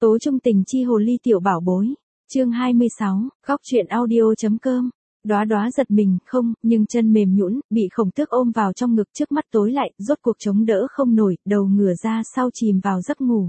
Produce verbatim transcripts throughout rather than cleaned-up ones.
Tố trung tình chi hồ ly tiểu bảo bối. Chương hai mươi sáu, góc truyện audio.com. Đóa Đóa giật mình, không, nhưng chân mềm nhũn, bị Khổng Tước ôm vào trong ngực, trước mắt tối lại, rốt cuộc chống đỡ không nổi, đầu ngửa ra sau chìm vào giấc ngủ.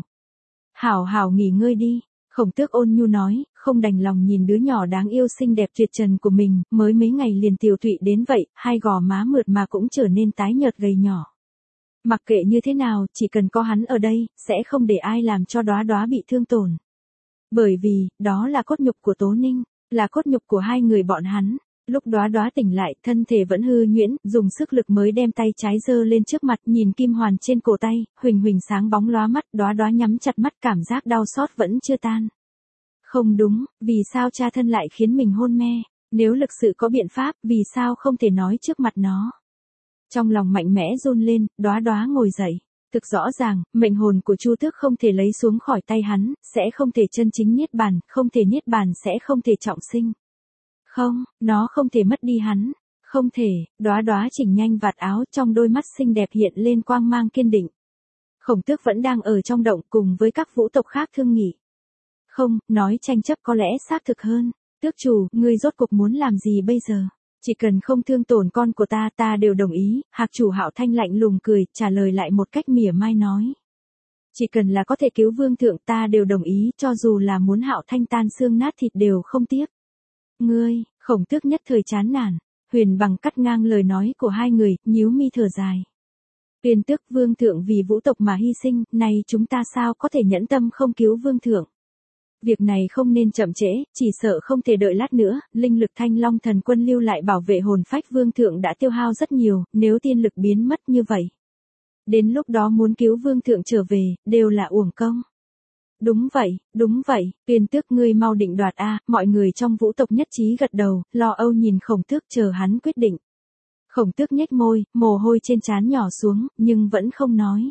Hảo hảo nghỉ ngơi đi. Khổng Tước ôn nhu nói, không đành lòng nhìn đứa nhỏ đáng yêu xinh đẹp tuyệt trần của mình, mới mấy ngày liền tiều tụy đến vậy, hai gò má mượt mà cũng trở nên tái nhợt gầy nhỏ. Mặc kệ như thế nào, chỉ cần có hắn ở đây, sẽ không để ai làm cho Đóa Đóa bị thương tổn. Bởi vì, đó là cốt nhục của Tố Ninh, là cốt nhục của hai người bọn hắn. Lúc Đóa Đóa tỉnh lại, thân thể vẫn hư nhuyễn, dùng sức lực mới đem tay trái giơ lên trước mặt, nhìn kim hoàn trên cổ tay, huỳnh huỳnh sáng bóng lóa mắt, Đóa Đóa nhắm chặt mắt, cảm giác đau xót vẫn chưa tan. Không đúng, vì sao cha thân lại khiến mình hôn mê? Nếu thực sự có biện pháp, vì sao không thể nói trước mặt nó? Trong lòng mạnh mẽ run lên, Đóa Đóa ngồi dậy. Thực rõ ràng, mệnh hồn của Chu Tước không thể lấy xuống khỏi tay hắn, sẽ không thể chân chính niết bàn, không thể niết bàn sẽ không thể trọng sinh. Không, nó không thể mất đi hắn. Không thể. Đóa Đóa chỉnh nhanh vạt áo, trong đôi mắt xinh đẹp hiện lên quang mang kiên định. Khổng Tước vẫn đang ở trong động cùng với các vũ tộc khác thương nghị. Không, nói tranh chấp có lẽ xác thực hơn. Tước chủ, ngươi rốt cuộc muốn làm gì bây giờ? Chỉ cần không thương tổn con của ta, ta đều đồng ý. Hạc chủ Hạo Thanh lạnh lùng cười, trả lời lại một cách mỉa mai nói. Chỉ cần là có thể cứu vương thượng, ta đều đồng ý, cho dù là muốn Hạo Thanh tan xương nát thịt đều không tiếc. Ngươi, Khổng Tước nhất thời chán nản. Huyền Bằng cắt ngang lời nói của hai người, nhíu mi thở dài. Tuyên Tước, vương thượng vì vũ tộc mà hy sinh, này chúng ta sao có thể nhẫn tâm không cứu vương thượng? Việc này không nên chậm trễ, chỉ sợ không thể đợi lát nữa, linh lực Thanh Long thần quân lưu lại bảo vệ hồn phách vương thượng đã tiêu hao rất nhiều, nếu tiên lực biến mất như vậy. Đến lúc đó muốn cứu vương thượng trở về, đều là uổng công. Đúng vậy, đúng vậy, Tuyên Tước ngươi mau định đoạt a, mọi người trong vũ tộc nhất trí gật đầu, lo âu nhìn Khổng Tước chờ hắn quyết định. Khổng Tước nhếch môi, mồ hôi trên trán nhỏ xuống, nhưng vẫn không nói.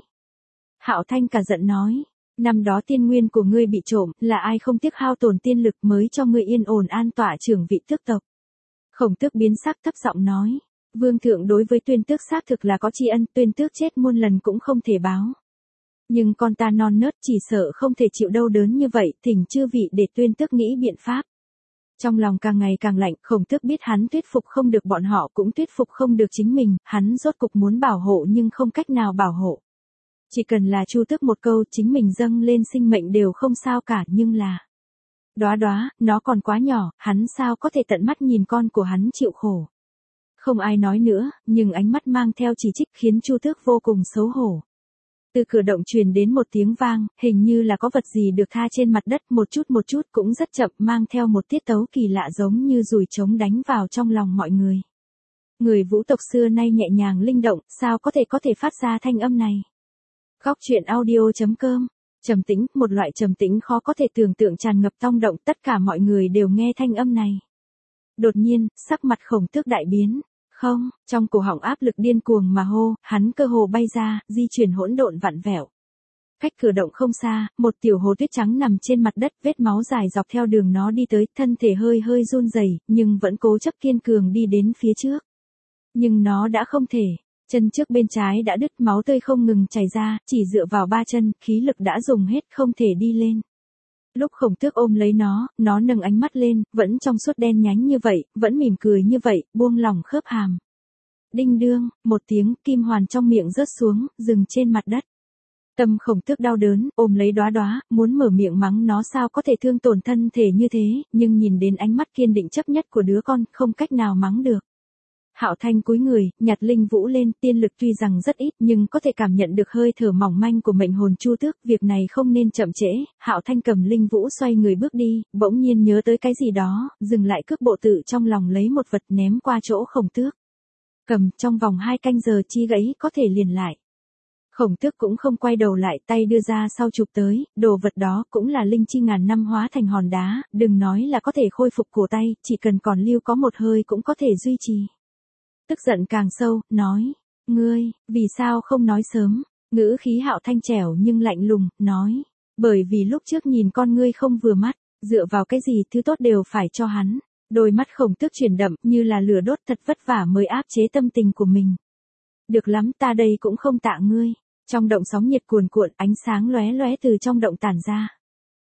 Hạo Thanh cả giận nói. Năm đó tiên nguyên của ngươi bị trộm, là ai không tiếc hao tổn tiên lực mới cho ngươi yên ổn an tọa trưởng vị tước tộc. Khổng Tước biến sắc thấp giọng nói. Vương thượng đối với Tuyên Tước xác thực là có tri ân, Tuyên Tước chết muôn lần cũng không thể báo. Nhưng con ta non nớt chỉ sợ không thể chịu đau đớn như vậy, thỉnh chư vị để Tuyên Tước nghĩ biện pháp. Trong lòng càng ngày càng lạnh, Khổng Tước biết hắn thuyết phục không được bọn họ cũng thuyết phục không được chính mình, hắn rốt cục muốn bảo hộ nhưng không cách nào bảo hộ. Chỉ cần là Chu Tước một câu chính mình dâng lên sinh mệnh đều không sao cả, nhưng là Đóa Đóa, nó còn quá nhỏ, hắn sao có thể tận mắt nhìn con của hắn chịu khổ. Không ai nói nữa, nhưng ánh mắt mang theo chỉ trích khiến Chu Tước vô cùng xấu hổ. Từ cửa động truyền đến một tiếng vang, hình như là có vật gì được tha trên mặt đất, một chút một chút cũng rất chậm, mang theo một tiết tấu kỳ lạ giống như dùi trống đánh vào trong lòng mọi người. Người vũ tộc xưa nay nhẹ nhàng linh động, sao có thể có thể phát ra thanh âm này? Góc truyện audio.com. Trầm tĩnh, một loại trầm tĩnh khó có thể tưởng tượng tràn ngập trong động, tất cả mọi người đều nghe thanh âm này. Đột nhiên, sắc mặt Khổng Tước đại biến. Không, trong cổ họng áp lực điên cuồng mà hô, hắn cơ hồ bay ra, di chuyển hỗn độn vặn vẹo. Cách cửa động không xa, một tiểu hồ tuyết trắng nằm trên mặt đất, vết máu dài dọc theo đường nó đi tới, thân thể hơi hơi run rẩy, nhưng vẫn cố chấp kiên cường đi đến phía trước. Nhưng nó đã không thể. Chân trước bên trái đã đứt, máu tươi không ngừng chảy ra, chỉ dựa vào ba chân, khí lực đã dùng hết, không thể đi lên. Lúc Khổng Tước ôm lấy nó, nó nâng ánh mắt lên, vẫn trong suốt đen nhánh như vậy, vẫn mỉm cười như vậy, buông lỏng khớp hàm. Đinh đương, một tiếng, kim hoàn trong miệng rớt xuống, dừng trên mặt đất. Tâm Khổng Tước đau đớn, ôm lấy Đóa Đóa, muốn mở miệng mắng nó sao có thể thương tổn thân thể như thế, nhưng nhìn đến ánh mắt kiên định chấp nhất của đứa con, không cách nào mắng được. Hạo Thanh cúi người, nhặt linh vũ lên, tiên lực tuy rằng rất ít nhưng có thể cảm nhận được hơi thở mỏng manh của mệnh hồn Chu Tước, việc này không nên chậm trễ. Hạo Thanh cầm linh vũ xoay người bước đi, bỗng nhiên nhớ tới cái gì đó, dừng lại cước bộ tự trong lòng lấy một vật ném qua chỗ Khổng Tước. Cầm, trong vòng hai canh giờ chi gãy có thể liền lại. Khổng Tước cũng không quay đầu lại, tay đưa ra sau chụp tới, đồ vật đó cũng là linh chi ngàn năm hóa thành hòn đá, đừng nói là có thể khôi phục cổ tay, chỉ cần còn lưu có một hơi cũng có thể duy trì. Tức giận càng sâu, nói, ngươi, vì sao không nói sớm? Ngữ khí Hạo Thanh trẻo nhưng lạnh lùng, nói, bởi vì lúc trước nhìn con ngươi không vừa mắt, dựa vào cái gì thứ tốt đều phải cho hắn. Đôi mắt Khổng Tước chuyển đậm như là lửa đốt, thật vất vả mới áp chế tâm tình của mình. Được lắm, ta đây cũng không tạ ngươi. Trong động sóng nhiệt cuồn cuộn, ánh sáng lóe lóe từ trong động tản ra.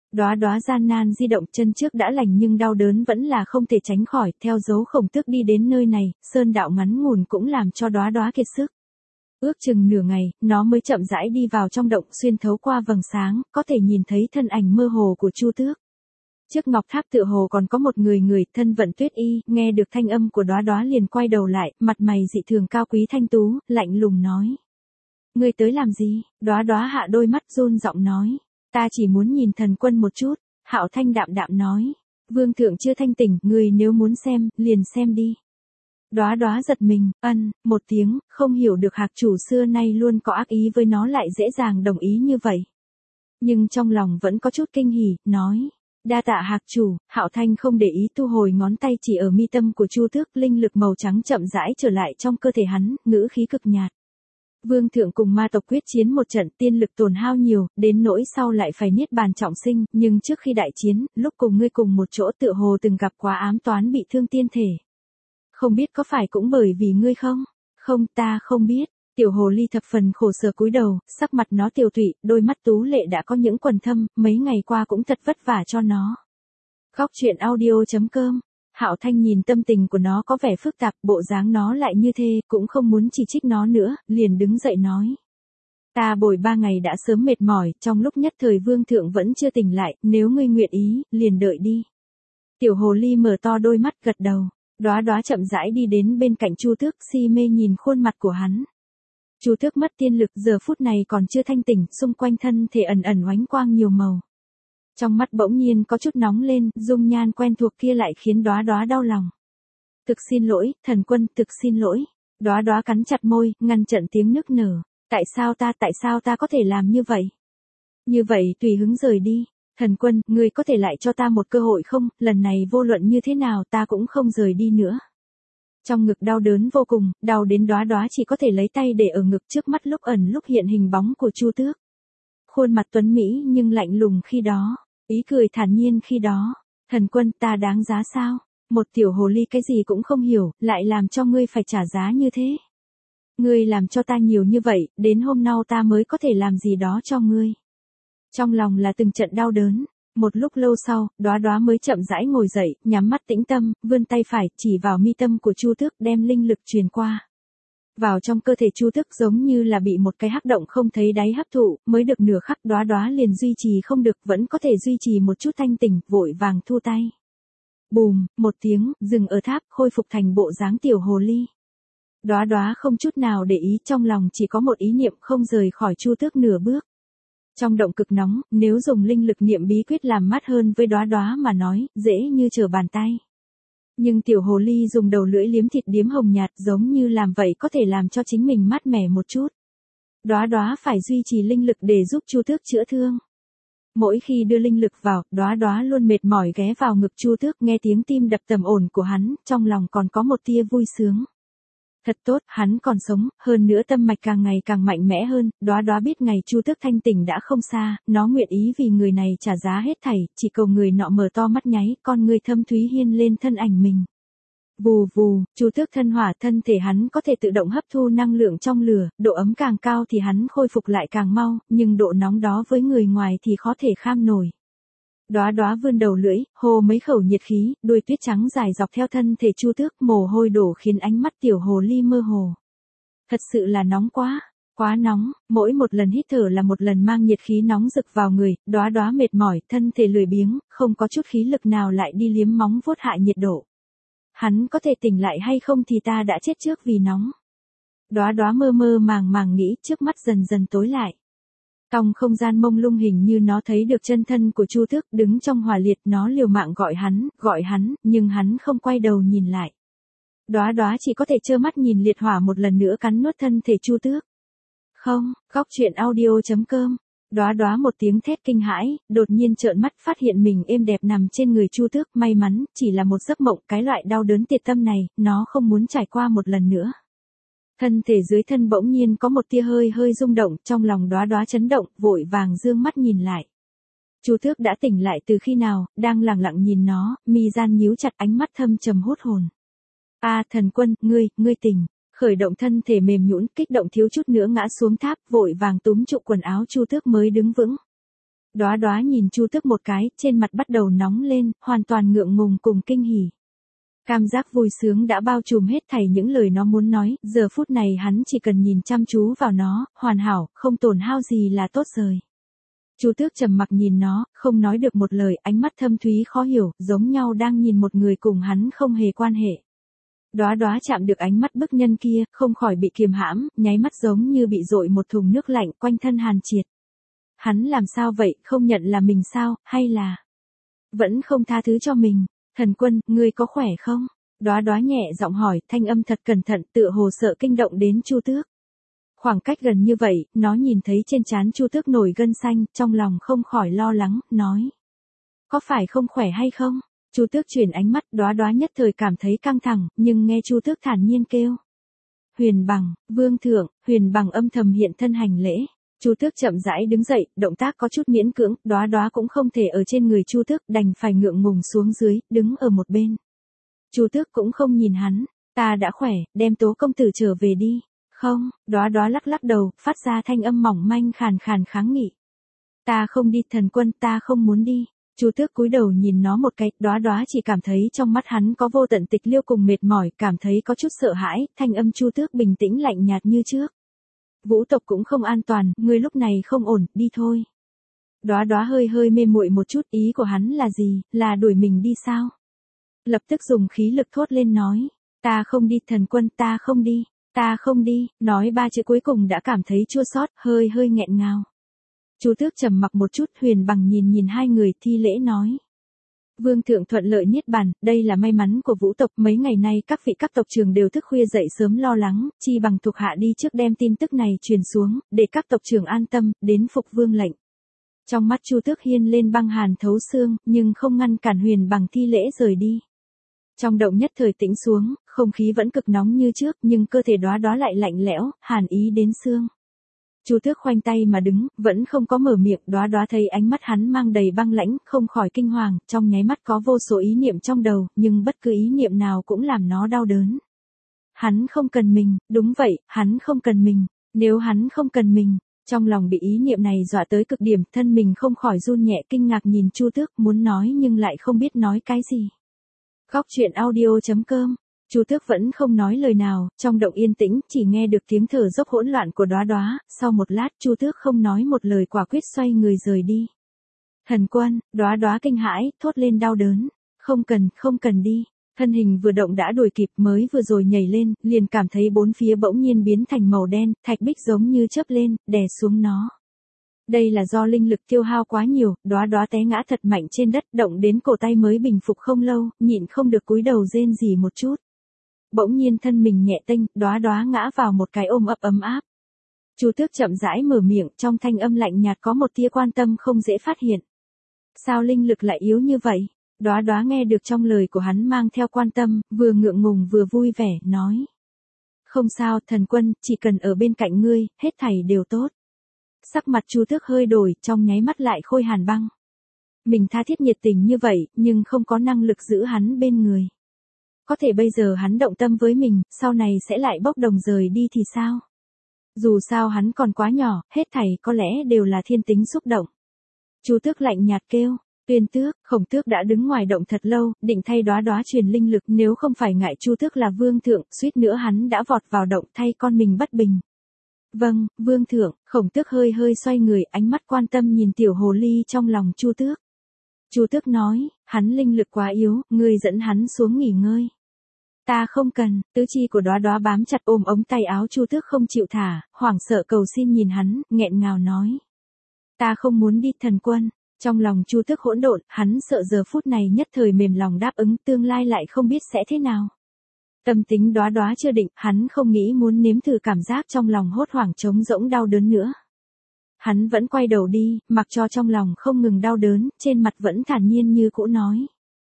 Đóa Đóa gian nan di động, chân trước đã lành nhưng đau đớn vẫn là không thể tránh khỏi, theo dấu Khổng Tước đi đến nơi này, sơn đạo ngắn ngủn cũng làm cho Đóa Đóa kiệt sức. Ước chừng nửa ngày, nó mới chậm rãi đi vào trong động, xuyên thấu qua vầng sáng, có thể nhìn thấy thân ảnh mơ hồ của Chu Tước. Trước ngọc tháp tựa hồ còn có một người người, thân vận tuyết y, nghe được thanh âm của Đóa Đóa liền quay đầu lại, mặt mày dị thường cao quý thanh tú, lạnh lùng nói. Ngươi tới làm gì? Đóa Đóa hạ đôi mắt run giọng nói. Ta chỉ muốn nhìn thần quân một chút. Hạo Thanh đạm đạm nói. Vương thượng chưa thanh tỉnh, người nếu muốn xem, liền xem đi. Đóa Đóa giật mình, ân, một tiếng, không hiểu được hạc chủ xưa nay luôn có ác ý với nó lại dễ dàng đồng ý như vậy. Nhưng trong lòng vẫn có chút kinh hỉ, nói. Đa tạ hạc chủ. Hạo Thanh không để ý, thu hồi ngón tay chỉ ở mi tâm của Chu Tước, linh lực màu trắng chậm rãi trở lại trong cơ thể hắn, ngữ khí cực nhạt. Vương thượng cùng ma tộc quyết chiến một trận, tiên lực tổn hao nhiều, đến nỗi sau lại phải niết bàn trọng sinh, nhưng trước khi đại chiến, lúc cùng ngươi cùng một chỗ tựa hồ từng gặp quá ám toán bị thương tiên thể. Không biết có phải cũng bởi vì ngươi không? Không, ta không biết. Tiểu hồ ly thập phần khổ sở cúi đầu, sắc mặt nó tiều tụy, đôi mắt tú lệ đã có những quầng thâm, mấy ngày qua cũng thật vất vả cho nó. Góc truyện audio chấm com. Hạo Thanh nhìn tâm tình của nó có vẻ phức tạp, bộ dáng nó lại như thế, cũng không muốn chỉ trích nó nữa, liền đứng dậy nói. Ta bồi ba ngày đã sớm mệt mỏi, trong lúc nhất thời vương thượng vẫn chưa tỉnh lại, nếu ngươi nguyện ý, liền đợi đi. Tiểu hồ ly mở to đôi mắt gật đầu, Đóa Đóa chậm rãi đi đến bên cạnh Chu Tước, si mê nhìn khuôn mặt của hắn. Chu Tước mất tiên lực, giờ phút này còn chưa thanh tỉnh, xung quanh thân thể ẩn ẩn oánh quang nhiều màu. Trong mắt bỗng nhiên có chút nóng lên, dung nhan quen thuộc kia lại khiến Đóa Đóa đau lòng. Thực xin lỗi, thần quân, thực xin lỗi. Đóa Đóa cắn chặt môi, ngăn chặn tiếng nức nở. Tại sao ta, tại sao ta có thể làm như vậy? Như vậy tùy hứng rời đi. Thần quân, ngươi có thể lại cho ta một cơ hội không? Lần này vô luận như thế nào ta cũng không rời đi nữa. Trong ngực đau đớn vô cùng, đau đến Đóa Đóa chỉ có thể lấy tay để ở ngực, trước mắt lúc ẩn lúc hiện hình bóng của Chu Tước. Khuôn mặt tuấn mỹ nhưng lạnh lùng khi đó. Ý cười thản nhiên khi đó. Thần quân, ta đáng giá sao? Một tiểu hồ ly cái gì cũng không hiểu, lại làm cho ngươi phải trả giá như thế. Ngươi làm cho ta nhiều như vậy, đến hôm nay ta mới có thể làm gì đó cho ngươi. Trong lòng là từng trận đau đớn. Một lúc lâu sau, Đóa Đóa mới chậm rãi ngồi dậy, nhắm mắt tĩnh tâm, vươn tay phải, chỉ vào mi tâm của Chu Tước, đem linh lực truyền qua. Vào trong cơ thể Chu Tước giống như là bị một cái hắc động không thấy đáy hấp thụ, mới được nửa khắc Đóa Đóa liền duy trì không được, vẫn có thể duy trì một chút thanh tỉnh, vội vàng thu tay. Bùm, một tiếng, dừng ở tháp, khôi phục thành bộ dáng tiểu hồ ly. Đóa Đóa không chút nào để ý, trong lòng chỉ có một ý niệm không rời khỏi Chu Tước nửa bước. Trong động cực nóng, nếu dùng linh lực niệm bí quyết làm mát hơn với Đóa Đóa mà nói, dễ như trở bàn tay. Nhưng tiểu hồ ly dùng đầu lưỡi liếm thịt điếm hồng nhạt, giống như làm vậy có thể làm cho chính mình mát mẻ một chút. Đóa Đóa phải duy trì linh lực để giúp Chu Tước chữa thương. Mỗi khi đưa linh lực vào, Đóa Đóa luôn mệt mỏi ghé vào ngực Chu Tước, nghe tiếng tim đập tầm ổn của hắn, trong lòng còn có một tia vui sướng. Thật tốt, hắn còn sống, hơn nữa tâm mạch càng ngày càng mạnh mẽ hơn, Đóa Đóa biết ngày Chu Tước thanh tỉnh đã không xa, nó nguyện ý vì người này trả giá hết thảy, chỉ cầu người nọ mở to mắt nháy, con người thâm thúy hiên lên thân ảnh mình. Vù vù, Chu Tước thân hỏa, thân thể hắn có thể tự động hấp thu năng lượng trong lửa, độ ấm càng cao thì hắn khôi phục lại càng mau, nhưng độ nóng đó với người ngoài thì khó thể kham nổi. Đóa Đóa vươn đầu lưỡi, hô mấy khẩu nhiệt khí, đuôi tuyết trắng dài dọc theo thân thể Chu Tước, mồ hôi đổ khiến ánh mắt tiểu hồ ly mơ hồ. Thật sự là nóng quá, quá nóng, mỗi một lần hít thở là một lần mang nhiệt khí nóng rực vào người, Đóa Đóa mệt mỏi, thân thể lười biếng, không có chút khí lực nào lại đi liếm móng vuốt hạ nhiệt độ. Hắn có thể tỉnh lại hay không thì ta đã chết trước vì nóng. Đóa Đóa mơ mơ màng màng nghĩ, trước mắt dần dần tối lại. Trong không gian mông lung hình như nó thấy được chân thân của Chu Tước đứng trong hỏa liệt, nó liều mạng gọi hắn, gọi hắn, nhưng hắn không quay đầu nhìn lại. Đóa Đóa chỉ có thể trơ mắt nhìn liệt hỏa một lần nữa cắn nuốt thân thể Chu Tước. Không, góc truyện audio chấm com. Đóa Đóa một tiếng thét kinh hãi, đột nhiên trợn mắt phát hiện mình êm đẹp nằm trên người Chu Tước, may mắn, chỉ là một giấc mộng, cái loại đau đớn tiệt tâm này, nó không muốn trải qua một lần nữa. Thân thể dưới thân bỗng nhiên có một tia hơi hơi rung động, trong lòng Đóa Đóa chấn động, vội vàng dương mắt nhìn lại. Chu Tước đã tỉnh lại từ khi nào, đang lặng lặng nhìn nó, mi gian nhíu chặt, ánh mắt thâm trầm hút hồn. A thần quân, ngươi, ngươi tỉnh. Khởi động thân thể mềm nhũn, kích động thiếu chút nữa ngã xuống tháp, vội vàng túm trụ quần áo Chu Tước mới đứng vững. Đóa Đóa nhìn Chu Tước một cái, trên mặt bắt đầu nóng lên, hoàn toàn ngượng ngùng cùng kinh hỉ. Cảm giác vui sướng đã bao trùm hết thảy những lời nó muốn nói, giờ phút này hắn chỉ cần nhìn chăm chú vào nó, hoàn hảo, không tổn hao gì là tốt rồi. Chu Tước trầm mặc nhìn nó, không nói được một lời, ánh mắt thâm thúy khó hiểu, giống nhau đang nhìn một người cùng hắn không hề quan hệ. Đóa Đóa chạm được ánh mắt bức nhân kia, không khỏi bị kiềm hãm, nháy mắt giống như bị dội một thùng nước lạnh quanh thân hàn triệt. Hắn làm sao vậy, không nhận là mình sao, hay là vẫn không tha thứ cho mình? Thần Quân, ngươi có khỏe không? Đóa Đóa nhẹ giọng hỏi, thanh âm thật cẩn thận, tựa hồ sợ kinh động đến Chu Tước. Khoảng cách gần như vậy, nó nhìn thấy trên trán Chu Tước nổi gân xanh, trong lòng không khỏi lo lắng, nói: có phải không khỏe hay không? Chu Tước chuyển ánh mắt, Đóa Đóa nhất thời cảm thấy căng thẳng, nhưng nghe Chu Tước thản nhiên kêu: Huyền Bằng, Vương Thượng. Huyền Bằng âm thầm hiện thân hành lễ. Chu Tước chậm rãi đứng dậy, động tác có chút miễn cưỡng, Đóa Đóa cũng không thể ở trên người Chu Tước, đành phải ngượng ngùng xuống dưới, đứng ở một bên. Chu Tước cũng không nhìn hắn, ta đã khỏe, đem Tố công tử trở về đi. Không, Đóa Đóa lắc lắc đầu, phát ra thanh âm mỏng manh khàn khàn kháng nghị. Ta không đi, Thần Quân, ta không muốn đi. Chu Tước cúi đầu nhìn nó một cái, Đóa Đóa chỉ cảm thấy trong mắt hắn có vô tận tịch liêu cùng mệt mỏi, cảm thấy có chút sợ hãi, thanh âm Chu Tước bình tĩnh lạnh nhạt như trước. Vũ tộc cũng không an toàn, ngươi lúc này không ổn, đi thôi. Đóa Đóa hơi hơi mê muội một chút, ý của hắn là gì, là đuổi mình đi sao? Lập tức dùng khí lực thốt lên nói, ta không đi, Thần Quân, ta không đi, ta không đi, nói ba chữ cuối cùng đã cảm thấy chua xót, hơi hơi nghẹn ngào. Chu Tước trầm mặc một chút, Huyền Bằng nhìn nhìn hai người, thi lễ nói: Vương Thượng thuận lợi niết bàn, đây là may mắn của Vũ tộc, mấy ngày nay các vị các tộc trưởng đều thức khuya dậy sớm lo lắng, chi bằng thuộc hạ đi trước đem tin tức này truyền xuống, để các tộc trưởng an tâm, đến phục vương lệnh. Trong mắt Chu Tước hiên lên băng hàn thấu xương, nhưng không ngăn cản Huyền Bằng thi lễ rời đi. Trong động nhất thời tĩnh xuống, không khí vẫn cực nóng như trước, nhưng cơ thể Đóa Đóa lại lạnh lẽo, hàn ý đến xương. Chu Tước khoanh tay mà đứng, vẫn không có mở miệng, Đóa Đóa thấy ánh mắt hắn mang đầy băng lãnh, không khỏi kinh hoàng, trong nháy mắt có vô số ý niệm trong đầu, nhưng bất cứ ý niệm nào cũng làm nó đau đớn. Hắn không cần mình, đúng vậy, hắn không cần mình, nếu hắn không cần mình, trong lòng bị ý niệm này dọa tới cực điểm, thân mình không khỏi run nhẹ, kinh ngạc nhìn Chu Tước, muốn nói nhưng lại không biết nói cái gì. Góc truyện audio chấm com. Chu Tước vẫn không nói lời nào, trong động yên tĩnh, chỉ nghe được tiếng thở dốc hỗn loạn của Đóa Đóa, sau một lát Chu Tước không nói một lời quả quyết xoay người rời đi. Thần Quân, Đóa Đóa kinh hãi, thốt lên đau đớn, không cần, không cần đi. Thân hình vừa động đã đuổi kịp, mới vừa rồi nhảy lên, liền cảm thấy bốn phía bỗng nhiên biến thành màu đen, thạch bích giống như chớp lên, đè xuống nó. Đây là do linh lực tiêu hao quá nhiều, Đóa Đóa té ngã thật mạnh trên đất, động đến cổ tay mới bình phục không lâu, nhịn không được cúi đầu rên rỉ một chút. Bỗng nhiên thân mình nhẹ tênh, Đóa Đóa ngã vào một cái ôm ấp ấm áp. Chu Tước chậm rãi mở miệng, trong thanh âm lạnh nhạt có một tia quan tâm không dễ phát hiện. Sao linh lực lại yếu như vậy? Đóa Đóa nghe được trong lời của hắn mang theo quan tâm, vừa ngượng ngùng vừa vui vẻ, nói: Không sao, Thần Quân, chỉ cần ở bên cạnh ngươi, hết thảy đều tốt. Sắc mặt Chu Tước hơi đổi, trong nháy mắt lại khôi hàn băng. Mình tha thiết nhiệt tình như vậy, nhưng không có năng lực giữ hắn bên người. Có thể bây giờ hắn động tâm với mình, sau này sẽ lại bốc đồng rời đi thì sao? Dù sao hắn còn quá nhỏ, hết thảy có lẽ đều là thiên tính xúc động. Chu Tước lạnh nhạt kêu: Tuyên Tước. Khổng Tước đã đứng ngoài động thật lâu, định thay Đóa Đóa truyền linh lực, nếu không phải ngại Chu Tước là vương thượng, suýt nữa hắn đã vọt vào động thay con mình bất bình. Vâng, vương thượng. Khổng Tước hơi hơi xoay người, ánh mắt quan tâm nhìn tiểu hồ ly trong lòng Chu Tước. Chu Tước nói: Hắn linh lực quá yếu, ngươi dẫn hắn xuống nghỉ ngơi. Ta không cần. Tứ chi của Đóa Đóa bám chặt ôm ống tay áo Chu Tước không chịu thả, hoảng sợ cầu xin nhìn hắn, nghẹn ngào nói: Ta không muốn đi, Thần Quân. Trong lòng Chu Tước hỗn độn, hắn sợ giờ phút này nhất thời mềm lòng đáp ứng, tương lai lại không biết sẽ thế nào. Tâm tính Đóa Đóa chưa định, hắn không nghĩ muốn nếm thử cảm giác trong lòng hốt hoảng trống rỗng đau đớn nữa. Hắn vẫn quay đầu đi, mặc cho trong lòng không ngừng đau đớn, trên mặt vẫn thản nhiên như cũ nói: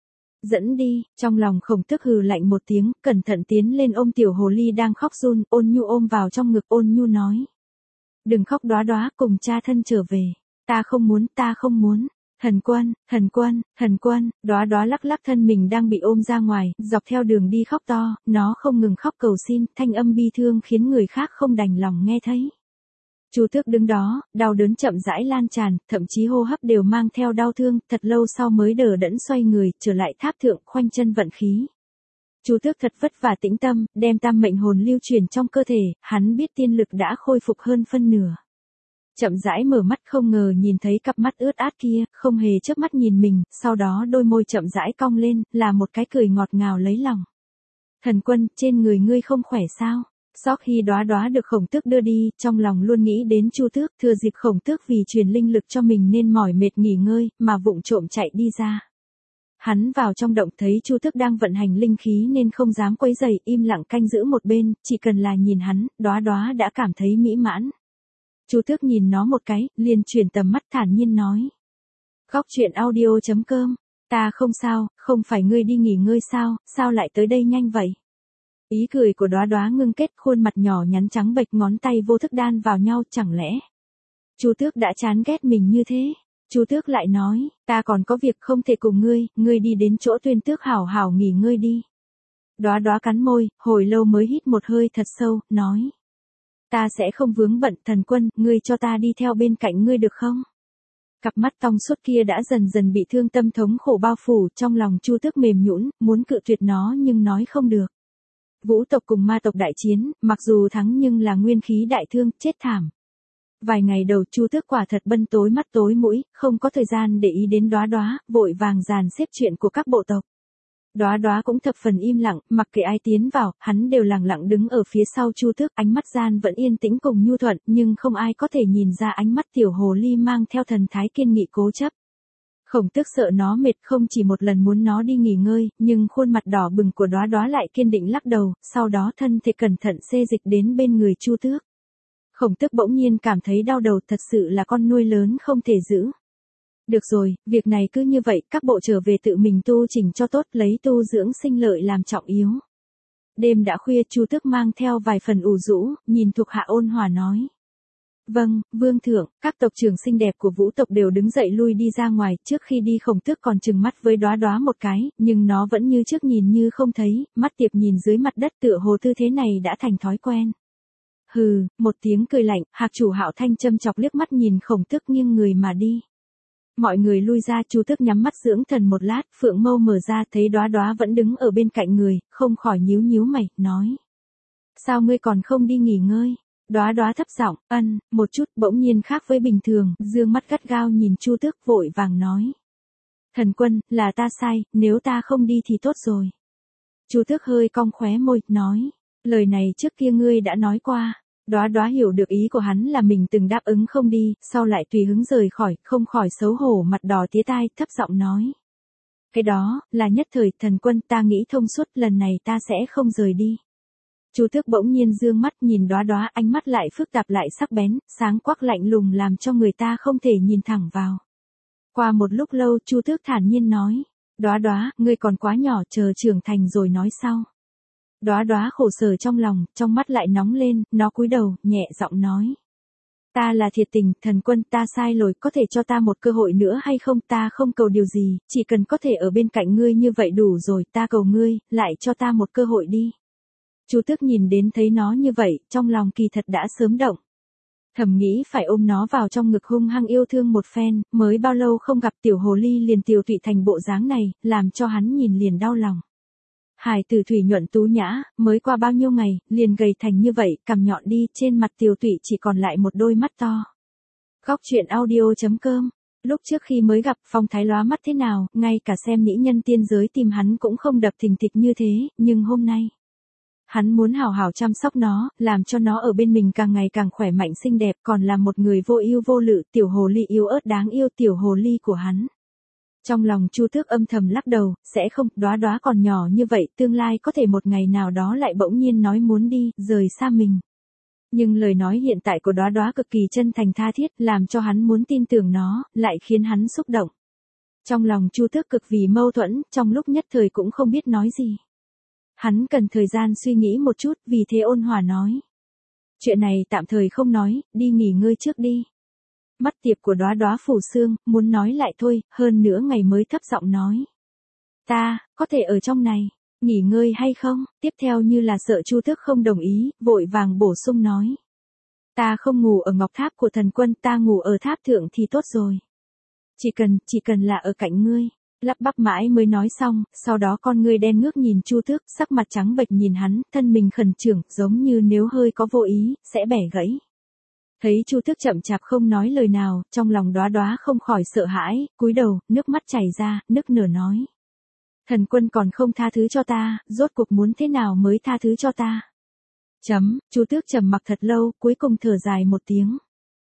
Dẫn đi. Trong lòng Khổng Tước hừ lạnh một tiếng, cẩn thận tiến lên ôm tiểu hồ ly đang khóc run, ôn nhu ôm vào trong ngực, ôn nhu nói: Đừng khóc Đóa Đóa, cùng cha thân trở về. Ta không muốn, ta không muốn. Thần Quân, Thần Quân, Thần Quân. Đóa Đóa lắc lắc thân mình đang bị ôm ra ngoài, dọc theo đường đi khóc to, nó không ngừng khóc cầu xin, thanh âm bi thương khiến người khác không đành lòng nghe thấy. Chu Tước đứng đó, đau đớn chậm rãi lan tràn, thậm chí hô hấp đều mang theo đau thương, thật lâu sau mới đờ đẫn xoay người, trở lại tháp thượng, khoanh chân vận khí. Chu Tước thật vất vả tĩnh tâm, đem tam mệnh hồn lưu truyền trong cơ thể, hắn biết tiên lực đã khôi phục hơn phân nửa. Chậm rãi mở mắt không ngờ nhìn thấy cặp mắt ướt át kia, không hề chớp mắt nhìn mình, sau đó đôi môi chậm rãi cong lên, là một cái cười ngọt ngào lấy lòng. Thần Quân, trên người ngươi không khỏe sao? Sau khi Đóa Đóa được Khổng Tước đưa đi, trong lòng luôn nghĩ đến Chu Tước, thừa dịp Khổng Tước vì truyền linh lực cho mình nên mỏi mệt nghỉ ngơi, mà vụng trộm chạy đi ra. Hắn vào trong động thấy Chu Tước đang vận hành linh khí nên không dám quấy rầy, im lặng canh giữ một bên, chỉ cần là nhìn hắn, Đóa Đóa đã cảm thấy mỹ mãn. Chu Tước nhìn nó một cái, liền chuyển tầm mắt thản nhiên nói. Góc truyện audio chấm com, ta không sao, không phải ngươi đi nghỉ ngơi sao, sao lại tới đây nhanh vậy? Ý cười của Đóa Đóa ngưng kết, khuôn mặt nhỏ nhắn trắng bệch, ngón tay vô thức đan vào nhau, chẳng lẽ Chu Tước đã chán ghét mình như thế? Chu Tước lại nói, ta còn có việc không thể cùng ngươi, ngươi đi đến chỗ Tuyên Tước hảo hảo nghỉ ngơi đi. Đóa Đóa cắn môi, hồi lâu mới hít một hơi thật sâu, nói. Ta sẽ không vướng bận, Thần Quân, ngươi cho ta đi theo bên cạnh ngươi được không? Cặp mắt trong suốt kia đã dần dần bị thương tâm thống khổ bao phủ, trong lòng Chu Tước mềm nhũn, muốn cự tuyệt nó nhưng nói không được. Vũ tộc cùng ma tộc đại chiến, mặc dù thắng nhưng là nguyên khí đại thương, chết thảm. Vài ngày đầu Chu Tước quả thật bân tối mắt tối mũi, không có thời gian để ý đến Đóa Đóa, vội vàng dàn xếp chuyện của các bộ tộc. Đóa Đóa cũng thập phần im lặng, mặc kệ ai tiến vào, hắn đều lặng lặng đứng ở phía sau Chu Tước, ánh mắt gian vẫn yên tĩnh cùng nhu thuận, nhưng không ai có thể nhìn ra ánh mắt tiểu hồ ly mang theo thần thái kiên nghị cố chấp. Khổng Tước sợ nó mệt, không chỉ một lần muốn nó đi nghỉ ngơi, nhưng khuôn mặt đỏ bừng của Đóa Đóa lại kiên định lắc đầu, sau đó thân thể cẩn thận xê dịch đến bên người Chu Tước. Khổng Tước bỗng nhiên cảm thấy đau đầu, thật sự là con nuôi lớn không thể giữ. Được rồi, việc này cứ như vậy, các bộ trở về tự mình tu chỉnh cho tốt, lấy tu dưỡng sinh lợi làm trọng yếu. Đêm đã khuya, Chu Tước mang theo vài phần ủ rũ, nhìn thuộc hạ ôn hòa nói. Vâng, Vương Thượng, các tộc trưởng xinh đẹp của Vũ tộc đều đứng dậy lui đi ra ngoài, trước khi đi Khổng Tước còn trừng mắt với Đóa Đóa một cái, nhưng nó vẫn như trước nhìn như không thấy, mắt tiệp nhìn dưới mặt đất tựa hồ tư thế này đã thành thói quen. Hừ, một tiếng cười lạnh, Hạc chủ Hạo Thanh châm chọc liếc mắt nhìn Khổng Tước nghiêng người mà đi. Mọi người lui ra, Chu Tước nhắm mắt dưỡng thần một lát, phượng mâu mở ra thấy Đóa Đóa vẫn đứng ở bên cạnh người, không khỏi nhíu nhíu mày, nói. Sao ngươi còn không đi nghỉ ngơi? Đóa Đóa thấp giọng, ân, một chút, bỗng nhiên khác với bình thường, dương mắt gắt gao nhìn Chu Tước, vội vàng nói. Thần Quân, là ta sai, nếu ta không đi thì tốt rồi. Chu Tước hơi cong khóe môi, nói. Lời này trước kia ngươi đã nói qua. Đóa Đóa hiểu được ý của hắn là mình từng đáp ứng không đi, sau lại tùy hứng rời khỏi, không khỏi xấu hổ mặt đỏ tía tai, thấp giọng nói. Cái đó, là nhất thời, Thần Quân, ta nghĩ thông suốt, lần này ta sẽ không rời đi. Chu Tước bỗng nhiên dương mắt nhìn Đóa Đóa, ánh mắt lại phức tạp lại sắc bén, sáng quắc lạnh lùng làm cho người ta không thể nhìn thẳng vào. Qua một lúc lâu, Chu Tước thản nhiên nói. Đóa Đóa, ngươi còn quá nhỏ, chờ trưởng thành rồi nói sau. Đóa Đóa khổ sở trong lòng, trong mắt lại nóng lên, nó cúi đầu, nhẹ giọng nói. Ta là thiệt tình, Thần Quân, ta sai rồi, có thể cho ta một cơ hội nữa hay không, ta không cầu điều gì, chỉ cần có thể ở bên cạnh ngươi như vậy đủ rồi, ta cầu ngươi, lại cho ta một cơ hội đi. Chu Tước nhìn đến thấy nó như vậy, trong lòng kỳ thật đã sớm động. Thầm nghĩ phải ôm nó vào trong ngực hung hăng yêu thương một phen, mới bao lâu không gặp tiểu hồ ly liền tiều tụy thành bộ dáng này, làm cho hắn nhìn liền đau lòng. Hải tử thủy nhuận tú nhã, mới qua bao nhiêu ngày, liền gầy thành như vậy, cằm nhọn đi, trên mặt tiều tụy chỉ còn lại một đôi mắt to. Góc truyện audio chấm com. Lúc trước khi mới gặp, phong thái lóa mắt thế nào, ngay cả xem mỹ nhân tiên giới tìm hắn cũng không đập thình thịch như thế, nhưng hôm nay. Hắn muốn hào hào chăm sóc nó, làm cho nó ở bên mình càng ngày càng khỏe mạnh xinh đẹp, còn là một người vô ưu vô lự, tiểu hồ ly yếu ớt đáng yêu, tiểu hồ ly của hắn. Trong lòng Chu Tước âm thầm lắc đầu, sẽ không, Đóa Đóa còn nhỏ như vậy, tương lai có thể một ngày nào đó lại bỗng nhiên nói muốn đi, rời xa mình. Nhưng lời nói hiện tại của Đóa Đóa cực kỳ chân thành tha thiết, làm cho hắn muốn tin tưởng nó, lại khiến hắn xúc động. Trong lòng Chu Tước cực vì mâu thuẫn, trong lúc nhất thời cũng không biết nói gì. Hắn cần thời gian suy nghĩ một chút, vì thế ôn hòa nói. Chuyện này tạm thời không nói, đi nghỉ ngơi trước đi. Mắt tiệp của Đóa Đóa phủ sương, muốn nói lại thôi, hơn nữa ngày mới thấp giọng nói. Ta, có thể ở trong này, nghỉ ngơi hay không? Tiếp theo như là sợ Chu Tước không đồng ý, vội vàng bổ sung nói. Ta không ngủ ở ngọc tháp của thần quân, ta ngủ ở tháp thượng thì tốt rồi. Chỉ cần, chỉ cần là ở cạnh ngươi. Lắp bắp mãi mới nói xong, sau đó con ngươi đen ngước nhìn Chu Tước, sắc mặt trắng bệch nhìn hắn, thân mình khẩn trương, giống như nếu hơi có vô ý, sẽ bẻ gãy. Thấy Chu Tước chậm chạp không nói lời nào, trong lòng Đóa Đóa không khỏi sợ hãi, cúi đầu, nước mắt chảy ra, nức nở nói. Thần quân còn không tha thứ cho ta, rốt cuộc muốn thế nào mới tha thứ cho ta? Chấm, Chu Tước trầm mặc thật lâu, cuối cùng thở dài một tiếng.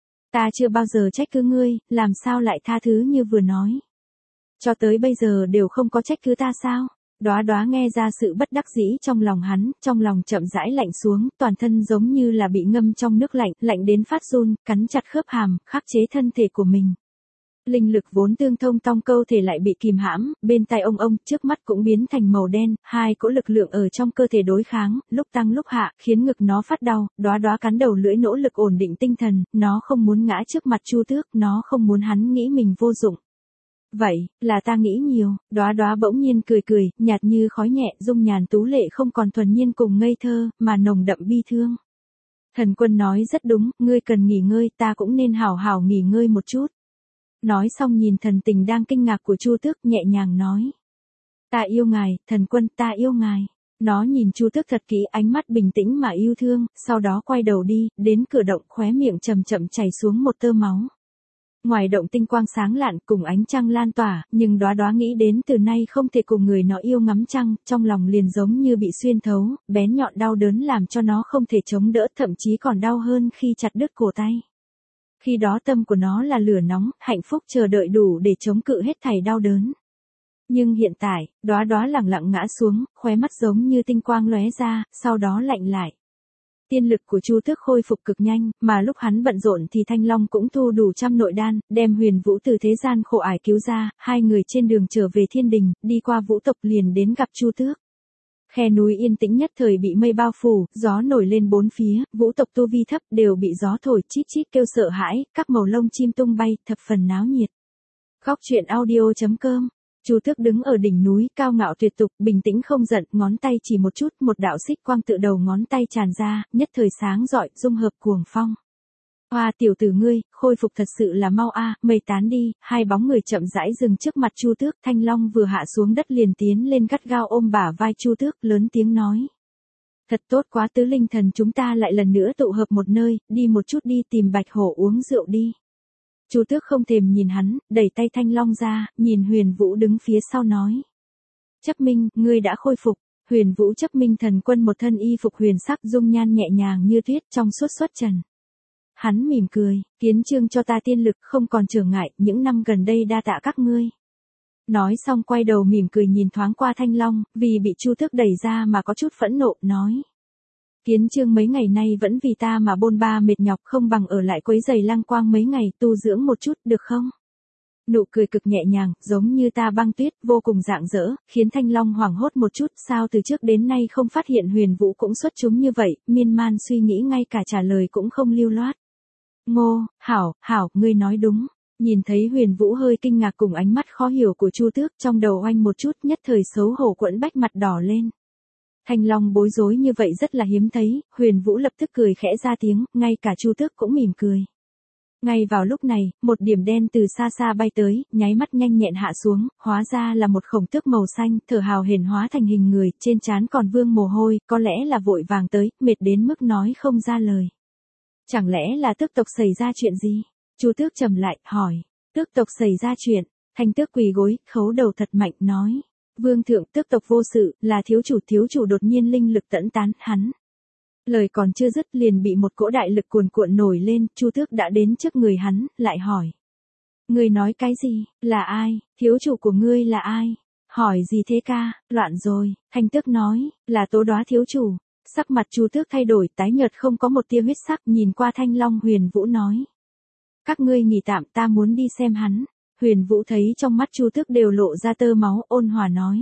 Ta chưa bao giờ trách cứ ngươi, làm sao lại tha thứ như vừa nói. Cho tới bây giờ đều không có trách cứ ta sao? Đóa Đóa nghe ra sự bất đắc dĩ trong lòng hắn, trong lòng chậm rãi lạnh xuống, toàn thân giống như là bị ngâm trong nước lạnh, lạnh đến phát run, cắn chặt khớp hàm, khắc chế thân thể của mình. Linh lực vốn tương thông trong cơ thể lại bị kìm hãm, bên tai ông ông, trước mắt cũng biến thành màu đen, hai cỗ lực lượng ở trong cơ thể đối kháng, lúc tăng lúc hạ, khiến ngực nó phát đau, Đóa Đóa cắn đầu lưỡi nỗ lực ổn định tinh thần, nó không muốn ngã trước mặt Chu Tước, nó không muốn hắn nghĩ mình vô dụng. Vậy, là ta nghĩ nhiều, Đóa Đóa bỗng nhiên cười cười, nhạt như khói nhẹ, dung nhàn tú lệ không còn thuần nhiên cùng ngây thơ, mà nồng đậm bi thương. Thần quân nói rất đúng, ngươi cần nghỉ ngơi, ta cũng nên hảo hảo nghỉ ngơi một chút. Nói xong nhìn thần tình đang kinh ngạc của Chu Tước, nhẹ nhàng nói. Ta yêu ngài, thần quân, ta yêu ngài. Nó nhìn Chu Tước thật kỹ, ánh mắt bình tĩnh mà yêu thương, sau đó quay đầu đi, đến cửa động, khóe miệng chậm chậm chảy xuống một tơ máu. Ngoài động tinh quang sáng lạn cùng ánh trăng lan tỏa, nhưng Đóa Đóa nghĩ đến từ nay không thể cùng người nó yêu ngắm trăng, trong lòng liền giống như bị xuyên thấu, bén nhọn đau đớn làm cho nó không thể chống đỡ, thậm chí còn đau hơn khi chặt đứt cổ tay. Khi đó tâm của nó là lửa nóng, hạnh phúc chờ đợi đủ để chống cự hết thảy đau đớn. Nhưng hiện tại, Đóa Đóa lẳng lặng ngã xuống, khóe mắt giống như tinh quang lóe ra, sau đó lạnh lại. Tiên lực của Chu Tước khôi phục cực nhanh, mà lúc hắn bận rộn thì Thanh Long cũng thu đủ trăm nội đan, đem Huyền Vũ từ thế gian khổ ải cứu ra, hai người trên đường trở về thiên đình, đi qua Vũ tộc liền đến gặp Chu Tước. Khe núi yên tĩnh nhất thời bị mây bao phủ, gió nổi lên bốn phía, Vũ tộc tu vi thấp đều bị gió thổi chít chít kêu sợ hãi, các màu lông chim tung bay, thập phần náo nhiệt. Góc truyện audio chấm com. Chu Tước đứng ở đỉnh núi, cao ngạo tuyệt tục, bình tĩnh không giận, ngón tay chỉ một chút, một đạo xích quang tự đầu ngón tay tràn ra, nhất thời sáng rọi, dung hợp cuồng phong. Hoa tiểu tử ngươi, khôi phục thật sự là mau a, mây tán đi, hai bóng người chậm rãi dừng trước mặt Chu Tước, Thanh Long vừa hạ xuống đất liền tiến lên gắt gao ôm bả vai Chu Tước, lớn tiếng nói. Thật tốt quá, tứ linh thần chúng ta lại lần nữa tụ hợp một nơi, đi một chút đi, tìm Bạch Hổ uống rượu đi. Chu Tước không thèm nhìn hắn, đẩy tay Thanh Long ra, nhìn Huyền Vũ đứng phía sau nói. Chấp Minh, ngươi đã khôi phục. Huyền Vũ chấp minh thần quân một thân y phục huyền sắc, dung nhan nhẹ nhàng như tuyết, trong suốt xuất trần. Hắn mỉm cười, kiến trương cho ta tiên lực không còn trở ngại, những năm gần đây đa tạ các ngươi. Nói xong quay đầu mỉm cười nhìn thoáng qua Thanh Long, vì bị Chu Tước đẩy ra mà có chút phẫn nộ, nói. Kiến trương mấy ngày nay vẫn vì ta mà bôn ba mệt nhọc, không bằng ở lại quấy giày Lăng Quang mấy ngày, tu dưỡng một chút, được không? Nụ cười cực nhẹ nhàng, giống như ta băng tuyết, vô cùng rạng rỡ, khiến Thanh Long hoảng hốt một chút, sao từ trước đến nay không phát hiện Huyền Vũ cũng xuất chúng như vậy, miên man suy nghĩ ngay cả trả lời cũng không lưu loát. Ngô, hảo, hảo, ngươi nói đúng. Nhìn thấy Huyền Vũ hơi kinh ngạc cùng ánh mắt khó hiểu của Chu Tước, trong đầu oanh một chút, nhất thời xấu hổ quẫn bách mặt đỏ lên. Thanh Long bối rối như vậy rất là hiếm thấy, Huyền Vũ lập tức cười khẽ ra tiếng, ngay cả Chu Tước cũng mỉm cười. Ngay vào lúc này, một điểm đen từ xa xa bay tới, nháy mắt nhanh nhẹn hạ xuống, hóa ra là một khổng tước màu xanh, thở hào hển hóa thành hình người, trên trán còn vương mồ hôi, có lẽ là vội vàng tới, mệt đến mức nói không ra lời. Chẳng lẽ là tước tộc xảy ra chuyện gì? Chu Tước trầm lại, hỏi. Tước tộc xảy ra chuyện, Thanh Tước quỳ gối, khấu đầu thật mạnh, nói. Vương thượng, tước tộc vô sự, là thiếu chủ thiếu chủ đột nhiên linh lực tẫn tán, hắn. Lời còn chưa dứt liền bị một cỗ đại lực cuồn cuộn nổi lên, Chu Tước đã đến trước người hắn, lại hỏi. Ngươi nói cái gì, là ai, thiếu chủ của ngươi là ai? Hỏi gì thế ca, loạn rồi, Thanh Tước nói, là Tố Đóa thiếu chủ. Sắc mặt Chu Tước thay đổi, tái nhợt không có một tia huyết sắc, nhìn qua Thanh Long Huyền Vũ nói. Các ngươi nghỉ tạm, ta muốn đi xem hắn. Huyền Vũ thấy trong mắt Chu Tước đều lộ ra tơ máu, ôn hòa nói.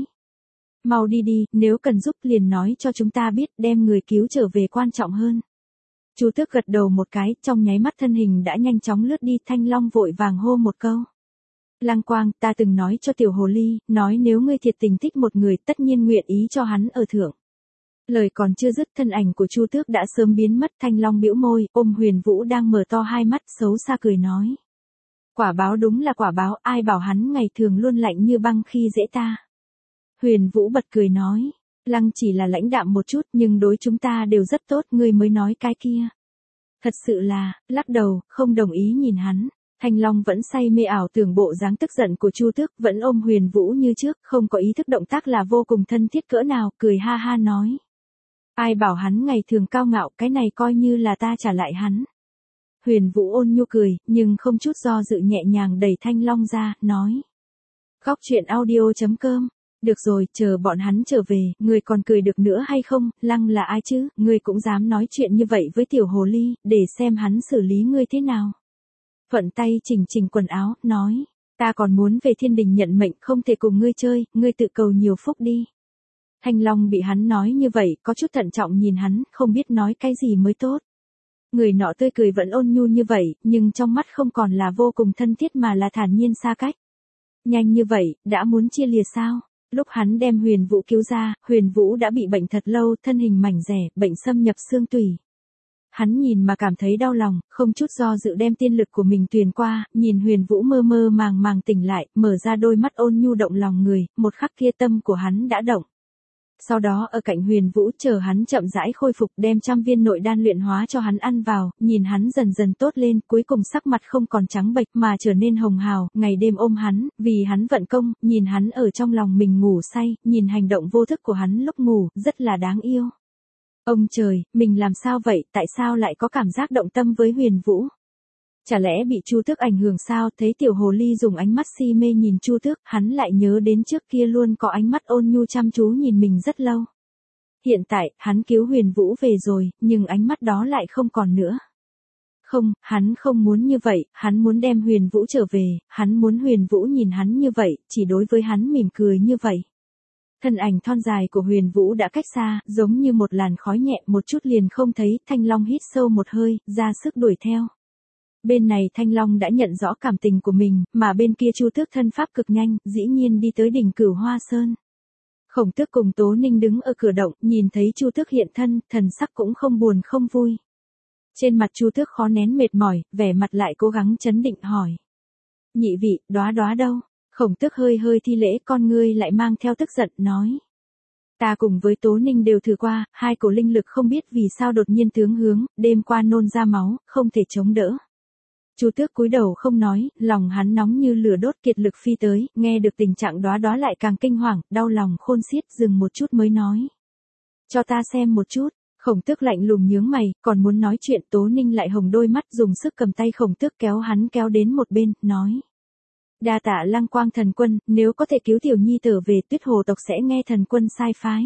Mau đi đi, nếu cần giúp liền nói cho chúng ta biết, đem người cứu trở về quan trọng hơn. Chu Tước gật đầu một cái, trong nháy mắt thân hình đã nhanh chóng lướt đi, Thanh Long vội vàng hô một câu. Lăng Quang, ta từng nói cho tiểu hồ ly, nói nếu ngươi thiệt tình thích một người tất nhiên nguyện ý cho hắn ở thượng. Lời còn chưa dứt thân ảnh của Chu Tước đã sớm biến mất. Thanh Long bĩu môi, ôm Huyền Vũ đang mở to hai mắt xấu xa cười nói. Quả báo đúng là quả báo, ai bảo hắn ngày thường luôn lạnh như băng khi dễ ta. Huyền Vũ bật cười nói, Lăng chỉ là lãnh đạm một chút nhưng đối chúng ta đều rất tốt, ngươi mới nói cái kia. Thật sự là, lắc đầu, không đồng ý nhìn hắn. Thanh Long vẫn say mê ảo tưởng bộ dáng tức giận của Chu Tước, vẫn ôm Huyền Vũ như trước, không có ý thức động tác là vô cùng thân thiết cỡ nào, cười ha ha nói. Ai bảo hắn ngày thường cao ngạo, cái này coi như là ta trả lại hắn. Huyền Vũ ôn nhu cười, nhưng không chút do dự nhẹ nhàng đẩy Thanh Long ra, nói. Góc truyện audio chấm com. Được rồi, chờ bọn hắn trở về, ngươi còn cười được nữa hay không? Lăng là ai chứ, ngươi cũng dám nói chuyện như vậy với tiểu hồ ly, để xem hắn xử lý ngươi thế nào. Thuận tay chỉnh chỉnh quần áo, nói. Ta còn muốn về thiên đình nhận mệnh, không thể cùng ngươi chơi, ngươi tự cầu nhiều phúc đi. Thanh Long bị hắn nói như vậy, có chút thận trọng nhìn hắn, không biết nói cái gì mới tốt. Người nọ tươi cười vẫn ôn nhu như vậy, nhưng trong mắt không còn là vô cùng thân thiết mà là thản nhiên xa cách. Nhanh như vậy, đã muốn chia lìa sao? Lúc hắn đem Huyền Vũ cứu ra, Huyền Vũ đã bị bệnh thật lâu, thân hình mảnh rẻ, bệnh xâm nhập xương tủy. Hắn nhìn mà cảm thấy đau lòng, không chút do dự đem tiên lực của mình truyền qua, nhìn Huyền Vũ mơ mơ màng màng tỉnh lại, mở ra đôi mắt ôn nhu động lòng người, một khắc kia tâm của hắn đã động. Sau đó ở cạnh Huyền Vũ chờ hắn chậm rãi khôi phục, đem trăm viên nội đan luyện hóa cho hắn ăn vào, nhìn hắn dần dần tốt lên, cuối cùng sắc mặt không còn trắng bệch mà trở nên hồng hào, ngày đêm ôm hắn, vì hắn vận công, nhìn hắn ở trong lòng mình ngủ say, nhìn hành động vô thức của hắn lúc ngủ, rất là đáng yêu. Ông trời, mình làm sao vậy, tại sao lại có cảm giác động tâm với Huyền Vũ? Chả lẽ bị Chu Tước ảnh hưởng sao? Thấy tiểu hồ ly dùng ánh mắt si mê nhìn Chu Tước, hắn lại nhớ đến trước kia luôn có ánh mắt ôn nhu chăm chú nhìn mình rất lâu. Hiện tại, hắn cứu Huyền Vũ về rồi, nhưng ánh mắt đó lại không còn nữa. Không, hắn không muốn như vậy, hắn muốn đem Huyền Vũ trở về, hắn muốn Huyền Vũ nhìn hắn như vậy, chỉ đối với hắn mỉm cười như vậy. Thân ảnh thon dài của Huyền Vũ đã cách xa, giống như một làn khói nhẹ, một chút liền không thấy. Thanh Long hít sâu một hơi, ra sức đuổi theo. Bên này Thanh Long đã nhận rõ cảm tình của mình, mà bên kia Chu Tước thân pháp cực nhanh, dĩ nhiên đi tới đỉnh Cửu Hoa Sơn. Khổng Tước cùng Tố Ninh đứng ở cửa động, nhìn thấy Chu Tước hiện thân, thần sắc cũng không buồn không vui. Trên mặt Chu Tước khó nén mệt mỏi, vẻ mặt lại cố gắng trấn định hỏi. Nhị vị, Đóa Đóa đâu? Khổng Tước hơi hơi thi lễ, con ngươi lại mang theo tức giận, nói. Ta cùng với Tố Ninh đều thử qua, hai cổ linh lực không biết vì sao đột nhiên tướng hướng, đêm qua nôn ra máu, không thể chống đỡ. Chu Tước cúi đầu không nói, lòng hắn nóng như lửa đốt, kiệt lực phi tới, nghe được tình trạng Đóa Đóa lại càng kinh hoàng, đau lòng khôn xiết, dừng một chút mới nói. Cho ta xem một chút. Khổng Tước lạnh lùng nhướng mày, còn muốn nói chuyện, Tố Ninh lại hồng đôi mắt, dùng sức cầm tay Khổng Tước kéo hắn kéo đến một bên, nói. Đa tạ Lăng Quang thần quân, nếu có thể cứu tiểu nhi trở về, Tuyết Hồ tộc sẽ nghe thần quân sai phái.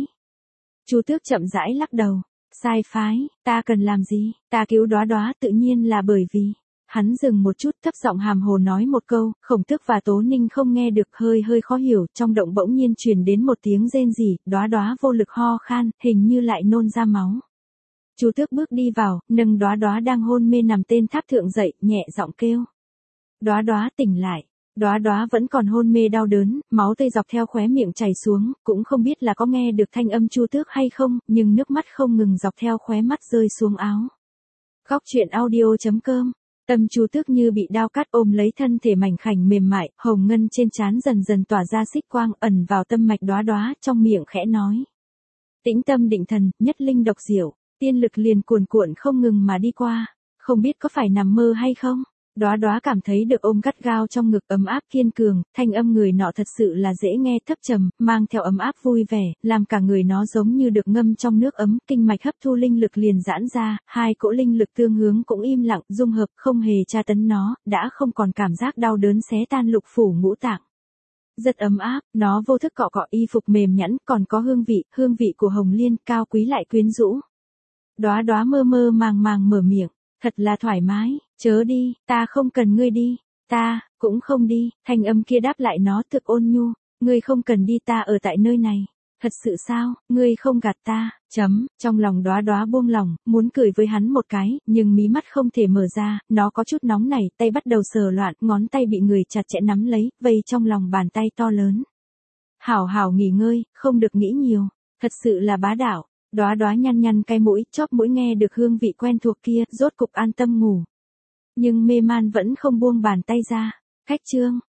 Chu Tước chậm rãi lắc đầu. Sai phái, ta cần làm gì? Ta cứu Đóa Đóa tự nhiên là bởi vì. Hắn dừng một chút, thấp giọng hàm hồ nói một câu, Khổng Tước và Tố Ninh không nghe được, hơi hơi khó hiểu, trong động bỗng nhiên truyền đến một tiếng rên rỉ, Đóa Đóa vô lực ho khan, hình như lại nôn ra máu. Chu Tước bước đi vào, nâng Đóa Đóa đang hôn mê nằm tên tháp thượng dậy, nhẹ giọng kêu. Đóa Đóa tỉnh lại. Đóa Đóa vẫn còn hôn mê đau đớn, máu tươi dọc theo khóe miệng chảy xuống, cũng không biết là có nghe được thanh âm Chu Tước hay không, nhưng nước mắt không ngừng dọc theo khóe mắt rơi xuống áo. Góc truyện audio chấm com. Tâm Chu Tước như bị đao cắt, ôm lấy thân thể mảnh khảnh mềm mại, hồng ngân trên trán dần dần tỏa ra xích quang, ẩn vào tâm mạch Đóa Đóa, trong miệng khẽ nói. Tĩnh tâm định thần, nhất linh độc diệu, tiên lực liền cuồn cuộn không ngừng mà đi qua, không biết có phải nằm mơ hay không. Đóa Đóa cảm thấy được ôm gắt gao trong ngực, ấm áp kiên cường, thanh âm người nọ thật sự là dễ nghe, thấp trầm, mang theo ấm áp vui vẻ, làm cả người nó giống như được ngâm trong nước ấm, kinh mạch hấp thu linh lực liền giãn ra, hai cỗ linh lực tương hướng cũng im lặng, dung hợp, không hề tra tấn nó, đã không còn cảm giác đau đớn xé tan lục phủ ngũ tạng. Rất ấm áp, nó vô thức cọ cọ y phục mềm nhẵn, còn có hương vị, hương vị của hồng liên, cao quý lại quyến rũ. Đóa Đóa mơ mơ màng màng mở miệng. Thật là thoải mái, chớ đi, ta không cần ngươi đi, ta, cũng không đi, thanh âm kia đáp lại nó thực ôn nhu, ngươi không cần đi, ta ở tại nơi này, thật sự sao, ngươi không gạt ta, chấm, trong lòng Đóa Đóa buông lòng, muốn cười với hắn một cái, nhưng mí mắt không thể mở ra, nó có chút nóng nảy, tay bắt đầu sờ loạn, ngón tay bị người chặt chẽ nắm lấy, vây trong lòng bàn tay to lớn. Hảo hảo nghỉ ngơi, không được nghĩ nhiều, thật sự là bá đạo. Đóa đóa nhăn nhăn cái mũi, chóp mũi nghe được hương vị quen thuộc kia, rốt cục an tâm ngủ. Nhưng mê man vẫn không buông bàn tay ra. Khách Trương,